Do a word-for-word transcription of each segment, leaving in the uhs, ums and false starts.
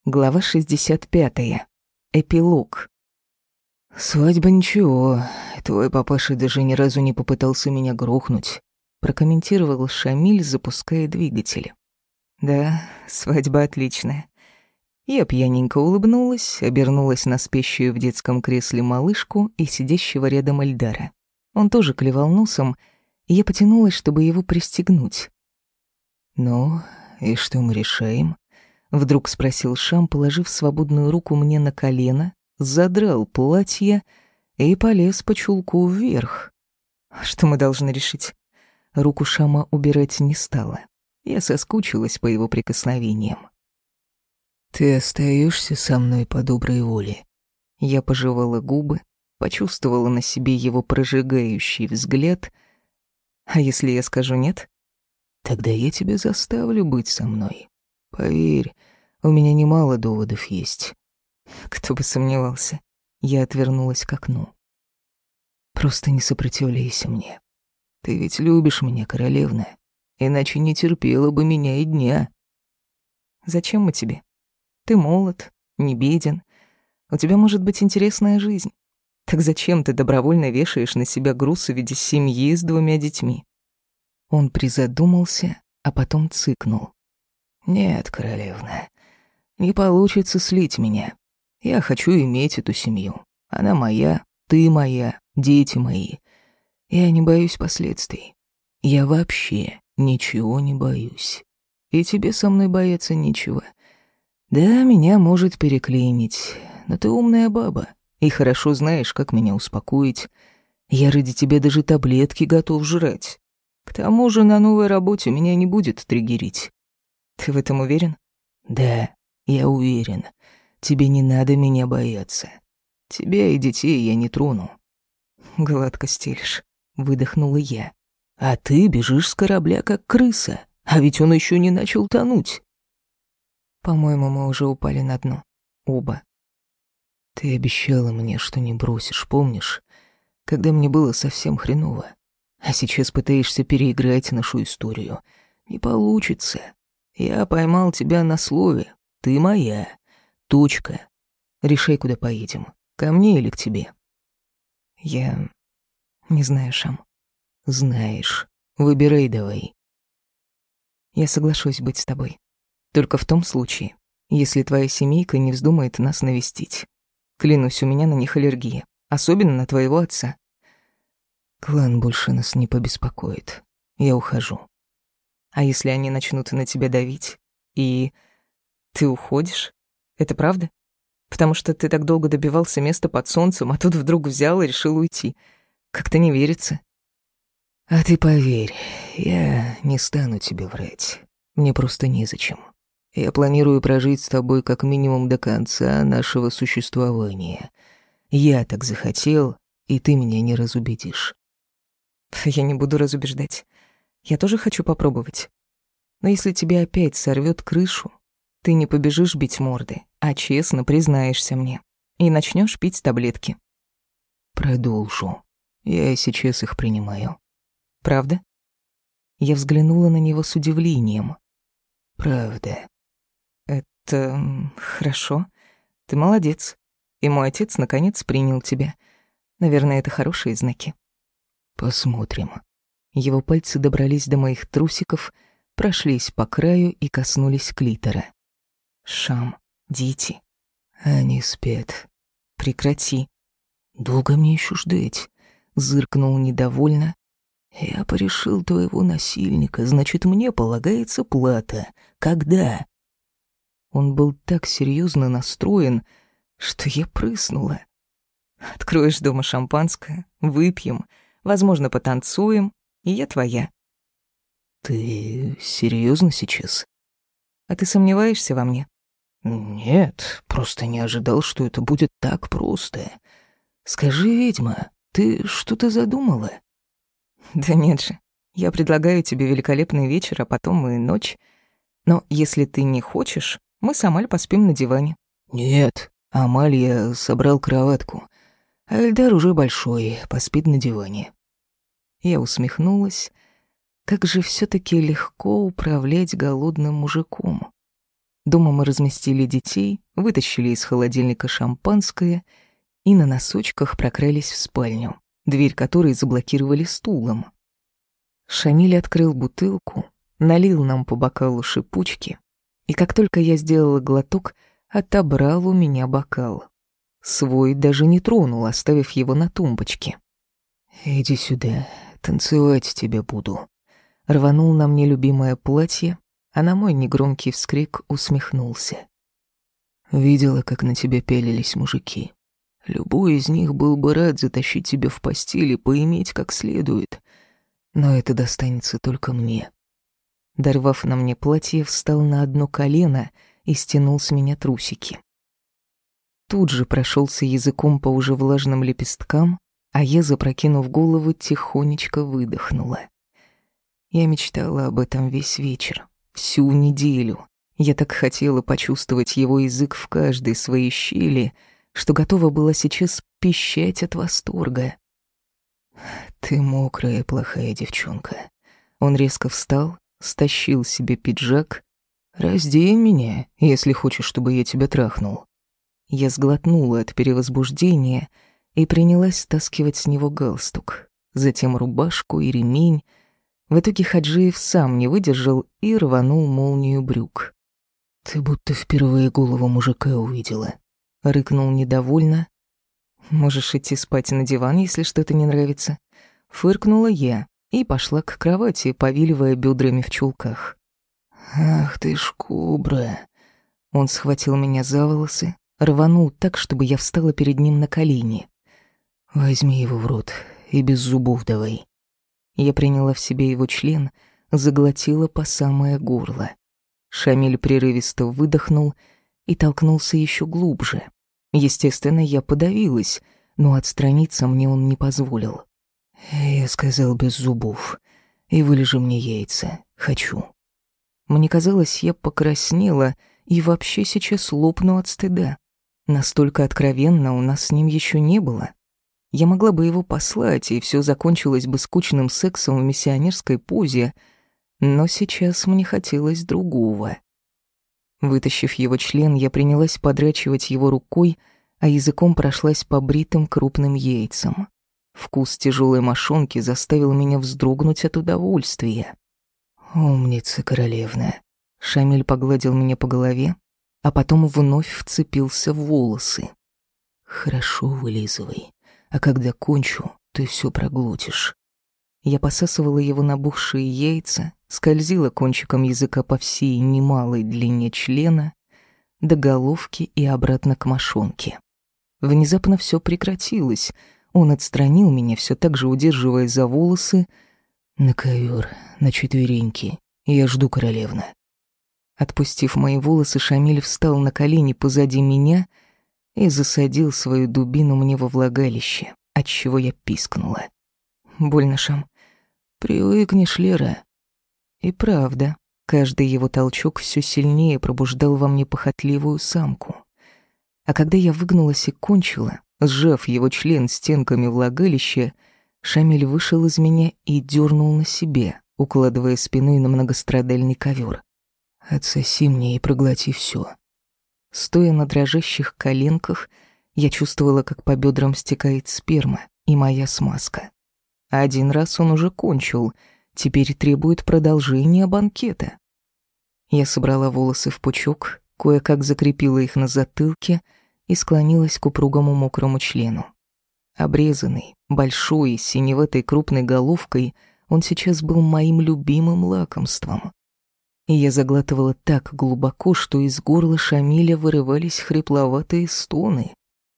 Глава шестьдесят пятая. Эпилог. «Свадьба ничего, твой папаша даже ни разу не попытался меня грохнуть», прокомментировал Шамиль, запуская двигатель. Да, свадьба отличная. Я пьяненько улыбнулась, обернулась на спящую в детском кресле малышку и сидящего рядом Эльдара. Он тоже клевал носом, и я потянулась, чтобы его пристегнуть. «Ну, и что мы решаем?» Вдруг спросил Шам, положив свободную руку мне на колено, задрал платье и полез по чулку вверх. Что мы должны решить? Руку Шама убирать не стала. Я соскучилась по его прикосновениям. «Ты остаешься со мной по доброй воле?» Я пожевала губы, почувствовала на себе его прожигающий взгляд. А если я скажу «нет»? «Тогда я тебя заставлю быть со мной. Поверь, у меня немало доводов есть». Кто бы сомневался. Я отвернулась к окну. «Просто не сопротивляйся мне. Ты ведь любишь меня, королевна, иначе не терпела бы меня и дня». «Зачем мы тебе? Ты молод, не беден. У тебя может быть интересная жизнь. Так зачем ты добровольно вешаешь на себя груз в виде семьи с двумя детьми?» Он призадумался, а потом цыкнул. «Нет, королевна, не получится слить меня. Я хочу иметь эту семью. Она моя, ты моя, дети мои. Я не боюсь последствий. Я вообще ничего не боюсь. И тебе со мной бояться нечего. Да, меня может переклинить, но ты умная баба и хорошо знаешь, как меня успокоить. Я ради тебя даже таблетки готов жрать. К тому же на новой работе меня не будет триггерить». «Ты в этом уверен?» «Да, я уверен. Тебе не надо меня бояться. Тебя и детей я не трону». «Гладко стелишь», — выдохнула я. «А ты бежишь с корабля, как крыса, а ведь он еще не начал тонуть». «По-моему, мы уже упали на дно. Оба». «Ты обещала мне, что не бросишь, помнишь? Когда мне было совсем хреново. А сейчас пытаешься переиграть нашу историю. Не получится. Я поймал тебя на слове. Ты моя. Точка. Решай, куда поедем. Ко мне или к тебе?» «Я не знаю, Шам». «Знаешь. Выбирай давай». «Я соглашусь быть с тобой. Только в том случае, если твоя семейка не вздумает нас навестить. Клянусь, у меня на них аллергия. Особенно на твоего отца». «Клан больше нас не побеспокоит. Я ухожу». «А если они начнут на тебя давить? И ты уходишь? Это правда? Потому что ты так долго добивался места под солнцем, а тут вдруг взял и решил уйти. Как-то не верится». «А ты поверь, я не стану тебе врать. Мне просто незачем. Я планирую прожить с тобой как минимум до конца нашего существования. Я так захотел, и ты меня не разубедишь». «Я не буду разубеждать. Я тоже хочу попробовать. Но если тебе опять сорвет крышу, ты не побежишь бить морды, а честно признаешься мне и начнешь пить таблетки». «Продолжу. Я сейчас их принимаю». «Правда?» Я взглянула на него с удивлением. «Правда». «Это м, хорошо. Ты молодец. И мой отец наконец принял тебя. Наверное, это хорошие знаки». «Посмотрим». Его пальцы добрались до моих трусиков, прошлись по краю и коснулись клитора. «Шам, дети». «Они спят». «Прекрати». «Долго мне еще ждать?» — зыркнул недовольно. «Я порешил твоего насильника, значит, мне полагается плата. Когда?» Он был так серьезно настроен, что я прыснула. «Откроешь дома шампанское, выпьем, возможно, потанцуем, и я твоя». «Ты серьезно сейчас?» «А ты сомневаешься во мне?» «Нет, просто не ожидал, что это будет так просто. Скажи, ведьма, ты что-то задумала?» «Да нет же. Я предлагаю тебе великолепный вечер, а потом и ночь. Но если ты не хочешь, мы с Амаль поспим на диване». «Нет, Амаль, я собрал кроватку. А Эльдар уже большой, поспит на диване». Я усмехнулась. Как же все таки легко управлять голодным мужиком. Дома мы разместили детей, вытащили из холодильника шампанское и на носочках прокрались в спальню, дверь которой заблокировали стулом. Шамиль открыл бутылку, налил нам по бокалу шипучки, и как только я сделала глоток, отобрал у меня бокал. Свой даже не тронул, оставив его на тумбочке. «Иди сюда, танцевать тебя буду». Рванул на мне любимое платье, а на мой негромкий вскрик усмехнулся. «Видела, как на тебя пялились мужики. Любой из них был бы рад затащить тебя в постель и поиметь как следует, но это достанется только мне». Дорвав на мне платье, встал на одно колено и стянул с меня трусики. Тут же прошелся языком по уже влажным лепесткам, а я, запрокинув голову, тихонечко выдохнула. Я мечтала об этом весь вечер, всю неделю. Я так хотела почувствовать его язык в каждой своей щели, что готова была сейчас пищать от восторга. «Ты мокрая, плохая девчонка». Он резко встал, стащил себе пиджак. «Раздень меня, если хочешь, чтобы я тебя трахнул». Я сглотнула от перевозбуждения и принялась стаскивать с него галстук, затем рубашку и ремень. В итоге Хаджиев сам не выдержал и рванул молнию брюк. «Ты будто впервые голову мужика увидела», — рыкнул недовольно. «Можешь идти спать на диван, если что-то не нравится». Фыркнула я и пошла к кровати, повиливая бедрами в чулках. «Ах ты ж кобра!» Он схватил меня за волосы, рванул так, чтобы я встала перед ним на колени. «Возьми его в рот и без зубов давай». Я приняла в себе его член, заглотила по самое горло. Шамиль прерывисто выдохнул и толкнулся еще глубже. Естественно, я подавилась, но отстраниться мне он не позволил. «Я сказал без зубов, и вылежи мне яйца, хочу». Мне казалось, я покраснела и вообще сейчас лопну от стыда. Настолько откровенно у нас с ним еще не было. Я могла бы его послать, и все закончилось бы скучным сексом в миссионерской позе, но сейчас мне хотелось другого. Вытащив его член, я принялась подрачивать его рукой, а языком прошлась по бритым крупным яйцам. Вкус тяжелой мошонки заставил меня вздрогнуть от удовольствия. «Умница, королевна». Шамиль погладил меня по голове, а потом вновь вцепился в волосы. «Хорошо вылизывай, а когда кончу, ты все проглотишь». Я посасывала его набухшие яйца, скользила кончиком языка по всей немалой длине члена, до головки и обратно к мошонке. Внезапно все прекратилось. Он отстранил меня, все так же удерживая за волосы. «На ковер, на четвереньки. Я жду, королевна». Отпустив мои волосы, Шамиль встал на колени позади меня и засадил свою дубину мне во влагалище, отчего я пискнула. «Больно, Шам». «Привыкнешь, Лера». И правда, каждый его толчок все сильнее пробуждал во мне похотливую самку. А когда я выгнулась и кончила, сжав его член стенками влагалища, Шамиль вышел из меня и дернул на себе, укладывая спиной на многострадальный ковер. «Отсоси мне и проглоти все». Стоя на дрожащих коленках, я чувствовала, как по бедрам стекает сперма и моя смазка. Один раз он уже кончил, теперь требует продолжения банкета. Я собрала волосы в пучок, кое-как закрепила их на затылке и склонилась к упругому мокрому члену. Обрезанный, большой, с синеватой крупной головкой, он сейчас был моим любимым лакомством. И я заглатывала так глубоко, что из горла Шамиля вырывались хрипловатые стоны.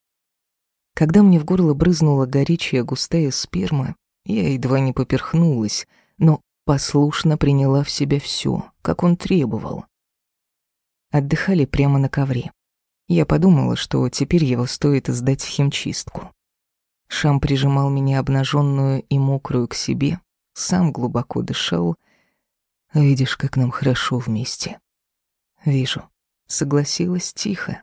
Когда мне в горло брызнула горячая густая сперма, я едва не поперхнулась, но послушно приняла в себя все, как он требовал. Отдыхали прямо на ковре. Я подумала, что теперь его стоит сдать в химчистку. Шам прижимал меня обнаженную и мокрую к себе, сам глубоко дышал. «Видишь, как нам хорошо вместе». «Вижу», — согласилась тихо.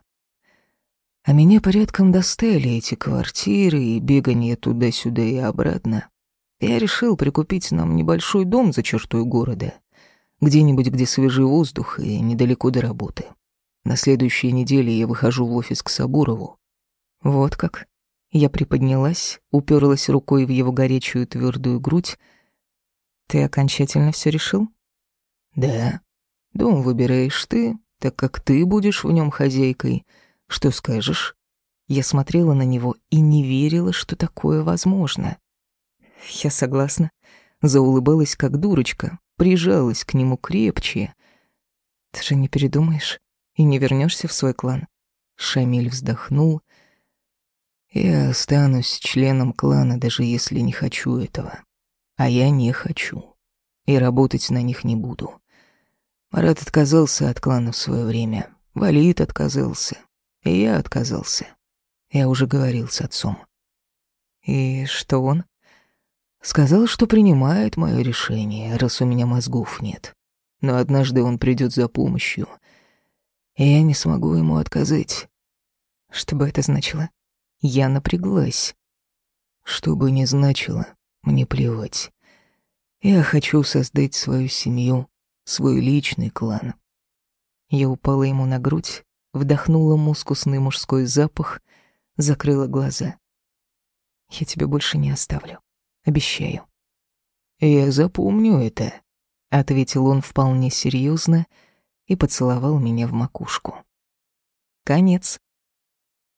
А меня порядком достали эти квартиры и бегание туда-сюда и обратно. Я решил прикупить нам небольшой дом за чертой города, где-нибудь, где свежий воздух и недалеко до работы. На следующей неделе я выхожу в офис к Сабурову. Вот как. Я приподнялась, уперлась рукой в его горячую твердую грудь. Ты окончательно все решил? Да. Дом выбираешь ты, так как ты будешь в нем хозяйкой. Что скажешь? Я смотрела на него и не верила, что такое возможно. Я согласна. Заулыбалась, как дурочка, прижалась к нему крепче. Ты же не передумаешь и не вернешься в свой клан? Шамиль вздохнул. Я останусь членом клана, даже если не хочу этого. А я не хочу. И работать на них не буду. Марат отказался от клана в свое время. Валид отказался. И я отказался. Я уже говорил с отцом. И что он? Сказал, что принимает мое решение, раз у меня мозгов нет. Но однажды он придет за помощью, и я не смогу ему отказать. Что бы это значило? Я напряглась. Что бы ни значило, мне плевать. Я хочу создать свою семью, свой личный клан. Я упала ему на грудь, вдохнула мускусный мужской запах, закрыла глаза. Я тебя больше не оставлю. Обещаю. Я запомню это, ответил он вполне серьезно и поцеловал меня в макушку. Конец.